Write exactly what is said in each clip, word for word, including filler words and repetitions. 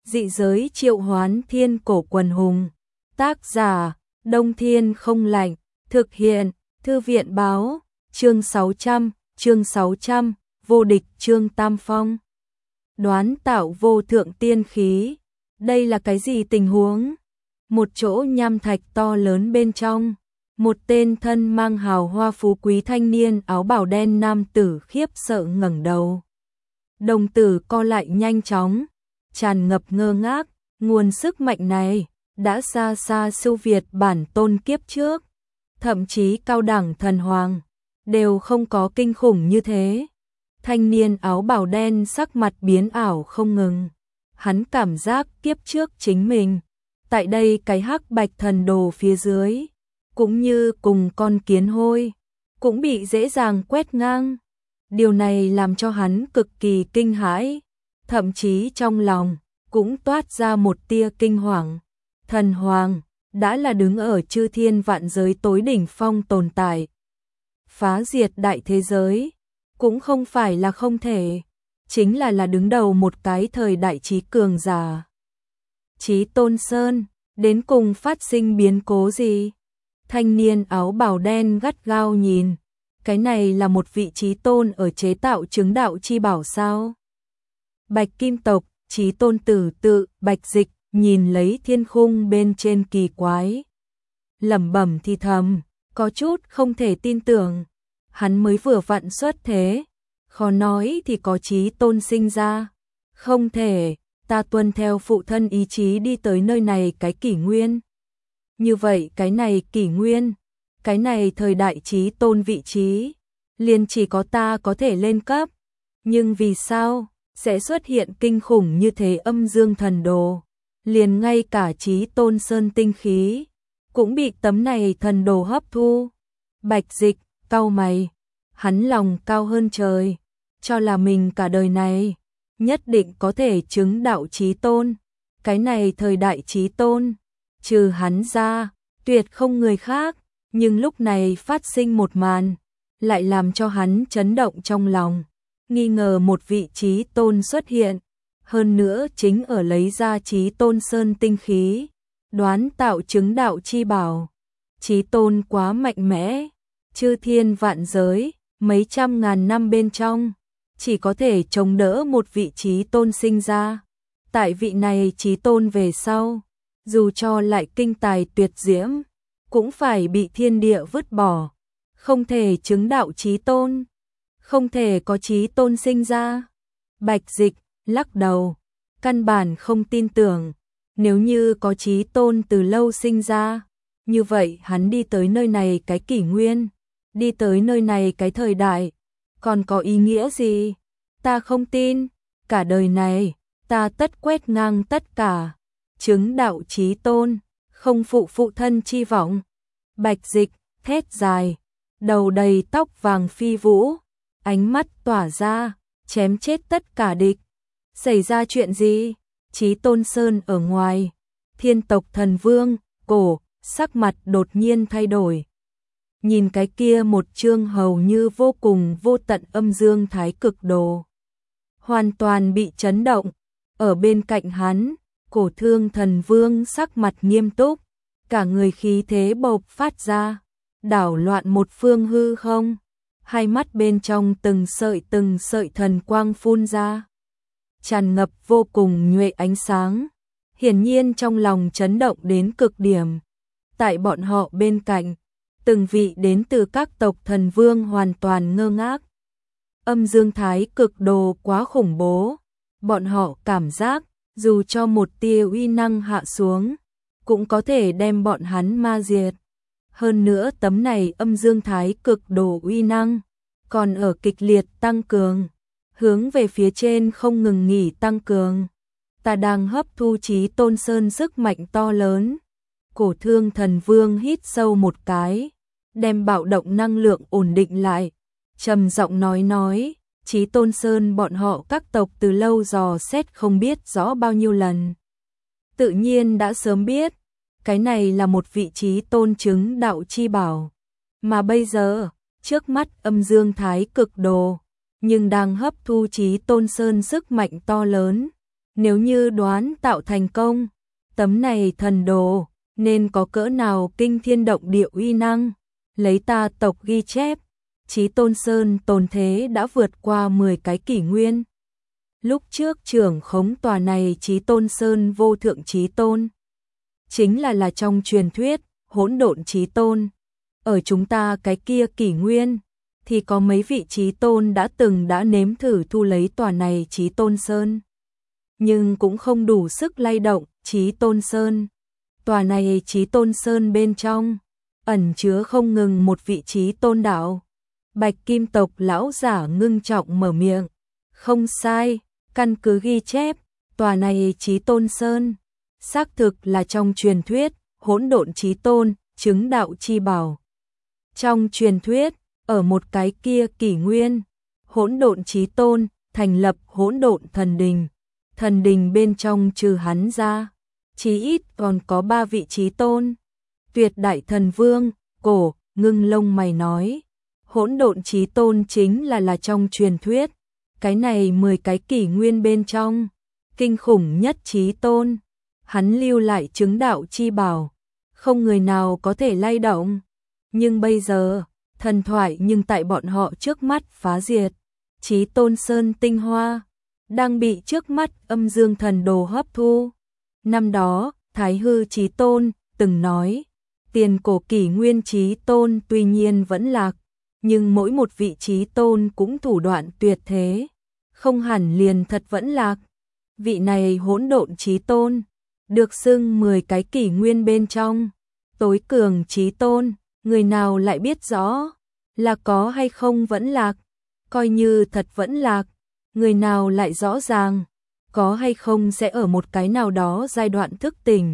Dị giới triệu hoán thiên cổ quần hùng. Tác giả, Đông Thiên không lạnh. Thực hiện, Thư viện báo. Chương sáu trăm, chương sáu trăm, vô địch Trương Tam Phong. Đoán tạo vô thượng tiên khí. Đây là cái gì tình huống? Một chỗ nham thạch to lớn bên trong. Một tên thân mang hào hoa phú quý thanh niên áo bào đen nam tử khiếp sợ ngẩng đầu. Đồng tử co lại nhanh chóng, tràn ngập ngơ ngác, nguồn sức mạnh này đã xa xa siêu việt bản tôn kiếp trước, thậm chí cao đẳng thần hoàng đều không có kinh khủng như thế. Thanh niên áo bào đen sắc mặt biến ảo không ngừng, hắn cảm giác kiếp trước chính mình tại đây cái hắc bạch thần đồ phía dưới, cũng như cùng con kiến hôi, cũng bị dễ dàng quét ngang. Điều này làm cho hắn cực kỳ kinh hãi, thậm chí trong lòng cũng toát ra một tia kinh hoàng. Thần hoàng đã là đứng ở chư thiên vạn giới tối đỉnh phong tồn tại, phá diệt đại thế giới cũng không phải là không thể, chính là là đứng đầu một cái thời đại trí cường giả. Chí Tôn Sơn, đến cùng phát sinh biến cố gì? Thanh niên áo bào đen gắt gao nhìn, cái này là một vị chí tôn ở chế tạo chứng đạo chi bảo sao? Bạch Kim tộc, chí tôn tử tự, Bạch Dịch, nhìn lấy thiên khung bên trên kỳ quái. Lẩm bẩm thì thầm, có chút không thể tin tưởng, hắn mới vừa vặn xuất thế, khó nói thì có chí tôn sinh ra. Không thể, ta tuân theo phụ thân ý chí đi tới nơi này cái kỷ nguyên. Như vậy cái này kỷ nguyên, cái này thời đại chí tôn vị trí, liền chỉ có ta có thể lên cấp. Nhưng vì sao sẽ xuất hiện kinh khủng như thế âm dương thần đồ? Liền ngay cả chí tôn sơn tinh khí cũng bị tấm này thần đồ hấp thu. Bạch Dịch cau mày, hắn lòng cao hơn trời, cho là mình cả đời này nhất định có thể chứng đạo chí tôn. Cái này thời đại chí tôn, trừ hắn ra, tuyệt không người khác. Nhưng lúc này phát sinh một màn, lại làm cho hắn chấn động trong lòng, nghi ngờ một vị chí tôn xuất hiện, hơn nữa chính ở lấy ra chí tôn sơn tinh khí, đoán tạo chứng đạo chi bảo. Chí tôn quá mạnh mẽ, chư thiên vạn giới, mấy trăm ngàn năm bên trong, chỉ có thể chống đỡ một vị chí tôn sinh ra. Tại vị này chí tôn về sau, dù cho lại kinh tài tuyệt diễm, cũng phải bị thiên địa vứt bỏ, không thể chứng đạo chí tôn, không thể có chí tôn sinh ra. Bạch Dịch lắc đầu, căn bản không tin tưởng, nếu như có chí tôn từ lâu sinh ra, như vậy hắn đi tới nơi này cái kỷ nguyên, đi tới nơi này cái thời đại, còn có ý nghĩa gì? Ta không tin, cả đời này, ta tất quét ngang tất cả, chứng đạo chí tôn, không phụ phụ thân chi vọng. Bạch Dịch thét dài, đầu đầy tóc vàng phi vũ, ánh mắt tỏa ra, chém chết tất cả địch. Xảy ra chuyện gì? Chí Tôn Sơn ở ngoài, thiên tộc thần vương, cổ, sắc mặt đột nhiên thay đổi. Nhìn cái kia một chương hầu như vô cùng vô tận âm dương thái cực đồ, hoàn toàn bị chấn động. Ở bên cạnh hắn, cổ thương thần vương sắc mặt nghiêm túc, cả người khí thế bộc phát ra, đảo loạn một phương hư không, hai mắt bên trong từng sợi từng sợi thần quang phun ra, tràn ngập vô cùng nhuệ ánh sáng, hiển nhiên trong lòng chấn động đến cực điểm. Tại bọn họ bên cạnh, từng vị đến từ các tộc thần vương hoàn toàn ngơ ngác. Âm dương thái cực đồ quá khủng bố, bọn họ cảm giác dù cho một tia uy năng hạ xuống, cũng có thể đem bọn hắn ma diệt. Hơn nữa tấm này âm dương thái cực đồ uy năng còn ở kịch liệt tăng cường, hướng về phía trên không ngừng nghỉ tăng cường. Ta đang hấp thu chí tôn sơn sức mạnh to lớn. Cổ thương thần vương hít sâu một cái, đem bạo động năng lượng ổn định lại, trầm giọng nói nói, chí tôn sơn bọn họ các tộc từ lâu dò xét không biết rõ bao nhiêu lần. Tự nhiên đã sớm biết, cái này là một vị chí tôn chứng đạo chi bảo. Mà bây giờ, trước mắt âm dương thái cực đồ, nhưng đang hấp thu chí tôn sơn sức mạnh to lớn. Nếu như đoán tạo thành công, tấm này thần đồ nên có cỡ nào kinh thiên động địa uy năng. Lấy ta tộc ghi chép, Chí Tôn Sơn tồn thế đã vượt qua mười cái kỷ nguyên. Lúc trước trưởng khống tòa này Chí Tôn Sơn vô thượng Chí Tôn, chính là là trong truyền thuyết hỗn độn Chí Tôn. Ở chúng ta cái kia kỷ nguyên, thì có mấy vị Chí Tôn đã từng đã nếm thử thu lấy tòa này Chí Tôn Sơn. Nhưng cũng không đủ sức lay động Chí Tôn Sơn. Tòa này Chí Tôn Sơn bên trong, ẩn chứa không ngừng một vị Chí Tôn đạo. Bạch Kim tộc lão giả ngưng trọng mở miệng. Không sai, căn cứ ghi chép, tòa này Chí Tôn Sơn, xác thực là trong truyền thuyết, hỗn độn Chí Tôn, chứng đạo chi bảo. Trong truyền thuyết, ở một cái kia kỷ nguyên, hỗn độn Chí Tôn, thành lập hỗn độn thần đình. Thần đình bên trong trừ hắn ra, chí ít còn có ba vị Chí Tôn. Tuyệt đại thần vương, cổ, ngưng lông mày nói. Hỗn độn Chí Tôn chính là là trong truyền thuyết. Cái này mười cái kỷ nguyên bên trong, kinh khủng nhất Chí Tôn. Hắn lưu lại chứng đạo chi bảo, không người nào có thể lay động. Nhưng bây giờ, thần thoại nhưng tại bọn họ trước mắt phá diệt. Chí Tôn Sơn tinh hoa đang bị trước mắt âm dương thần đồ hấp thu. Năm đó, Thái Hư Chí Tôn từng nói, tiền cổ kỷ nguyên Chí Tôn tuy nhiên vẫn lạc, nhưng mỗi một vị Chí Tôn cũng thủ đoạn tuyệt thế, không hẳn liền thật vẫn lạc. Vị này hỗn độn Chí Tôn, được xưng mười cái kỷ nguyên bên trong, tối cường Chí Tôn, người nào lại biết rõ, là có hay không vẫn lạc, coi như thật vẫn lạc, người nào lại rõ ràng, có hay không sẽ ở một cái nào đó giai đoạn thức tỉnh.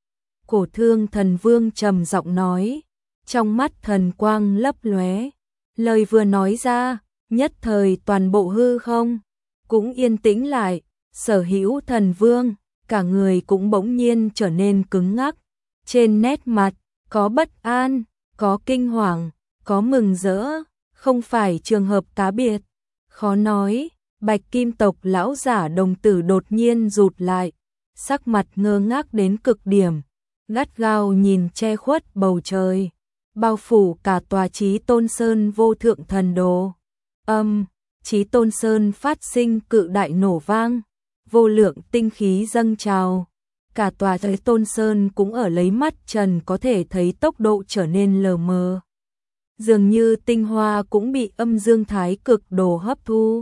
Cổ Thương Thần Vương trầm giọng nói, trong mắt thần quang lấp lóe, lời vừa nói ra, nhất thời toàn bộ hư không cũng yên tĩnh lại. Sở Hữu Thần Vương, cả người cũng bỗng nhiên trở nên cứng ngắc, trên nét mặt có bất an, có kinh hoàng, có mừng rỡ, không phải trường hợp cá biệt. Khó nói, Bạch Kim tộc lão giả đồng tử đột nhiên rụt lại, sắc mặt ngơ ngác đến cực điểm, gắt gao nhìn che khuất bầu trời, bao phủ cả tòa Chí Tôn Sơn vô thượng thần đồ. Âm, Chí Tôn Sơn phát sinh cự đại nổ vang, vô lượng tinh khí dâng trào, cả tòa Chí Tôn Sơn cũng ở lấy mắt trần có thể thấy tốc độ trở nên lờ mờ. Dường như tinh hoa cũng bị âm dương thái cực đồ hấp thu.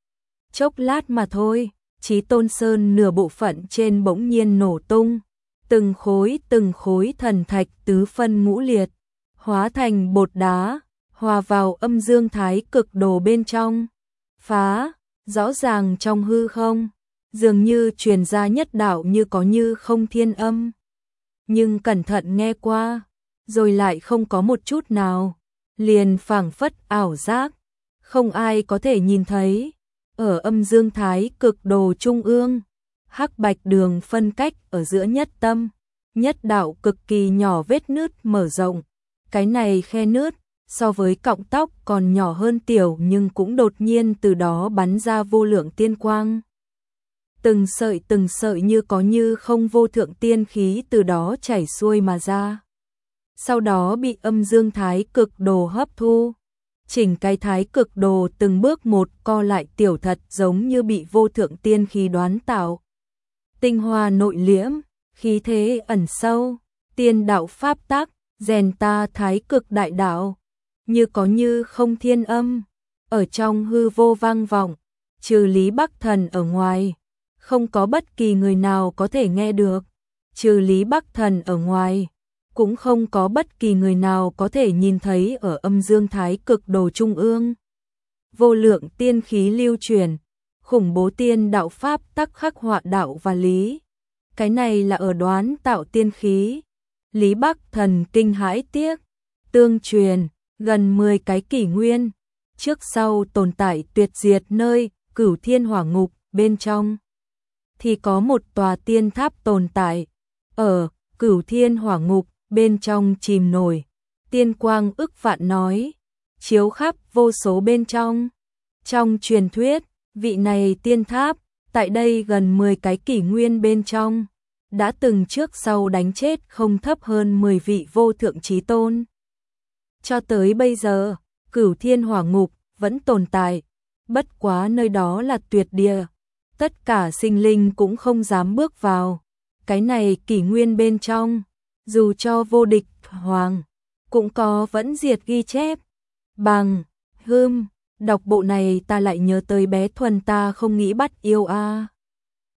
Chốc lát mà thôi, Chí Tôn Sơn nửa bộ phận trên bỗng nhiên nổ tung, từng khối từng khối thần thạch tứ phân ngũ liệt, hóa thành bột đá, hòa vào âm dương thái cực đồ bên trong. Phá, rõ ràng trong hư không, dường như truyền ra nhất đạo như có như không thiên âm. Nhưng cẩn thận nghe qua, rồi lại không có một chút nào, liền phảng phất ảo giác, không ai có thể nhìn thấy. Ở âm dương thái cực đồ trung ương, hắc bạch đường phân cách ở giữa nhất tâm, nhất đạo cực kỳ nhỏ vết nứt mở rộng. Cái này khe nứt, so với cọng tóc còn nhỏ hơn tiểu nhưng cũng đột nhiên từ đó bắn ra vô lượng tiên quang. Từng sợi từng sợi như có như không vô thượng tiên khí từ đó chảy xuôi mà ra. Sau đó bị âm dương thái cực đồ hấp thu. Chỉnh cái thái cực đồ từng bước một co lại tiểu thật giống như bị vô thượng tiên khí đoán tạo. Tinh hoa nội liễm, khí thế ẩn sâu, tiên đạo pháp tắc, rèn ta thái cực đại đạo, như có như không thiên âm, ở trong hư vô vang vọng, trừ Lý Bắc Thần ở ngoài, không có bất kỳ người nào có thể nghe được, trừ Lý Bắc Thần ở ngoài, cũng không có bất kỳ người nào có thể nhìn thấy ở âm dương thái cực đồ trung ương. Vô lượng tiên khí lưu truyền, khủng bố tiên đạo pháp tắc khắc họa đạo và lý. Cái này là ở đoán tạo tiên khí. Lý Bắc Thần kinh hãi tiếc, tương truyền, gần mười cái kỷ nguyên, trước sau tồn tại tuyệt diệt nơi Cửu Thiên Hỏa Ngục bên trong. Thì có một tòa tiên tháp tồn tại, ở Cửu Thiên Hỏa Ngục bên trong chìm nổi, tiên quang ức vạn nói, chiếu khắp vô số bên trong. Trong truyền thuyết, vị này tiên tháp Tại đây gần mười cái kỷ nguyên bên trong, đã từng trước sau đánh chết không thấp hơn mười vị vô thượng chí tôn. Cho tới bây giờ, Cửu Thiên Hỏa Ngục vẫn tồn tại, bất quá nơi đó là tuyệt địa, tất cả sinh linh cũng không dám bước vào. Cái này kỷ nguyên bên trong, dù cho vô địch hoàng, cũng có vẫn diệt ghi chép. Bằng, hưm, đọc bộ này ta lại nhớ tới bé Thuần ta không nghĩ bắt yêu a.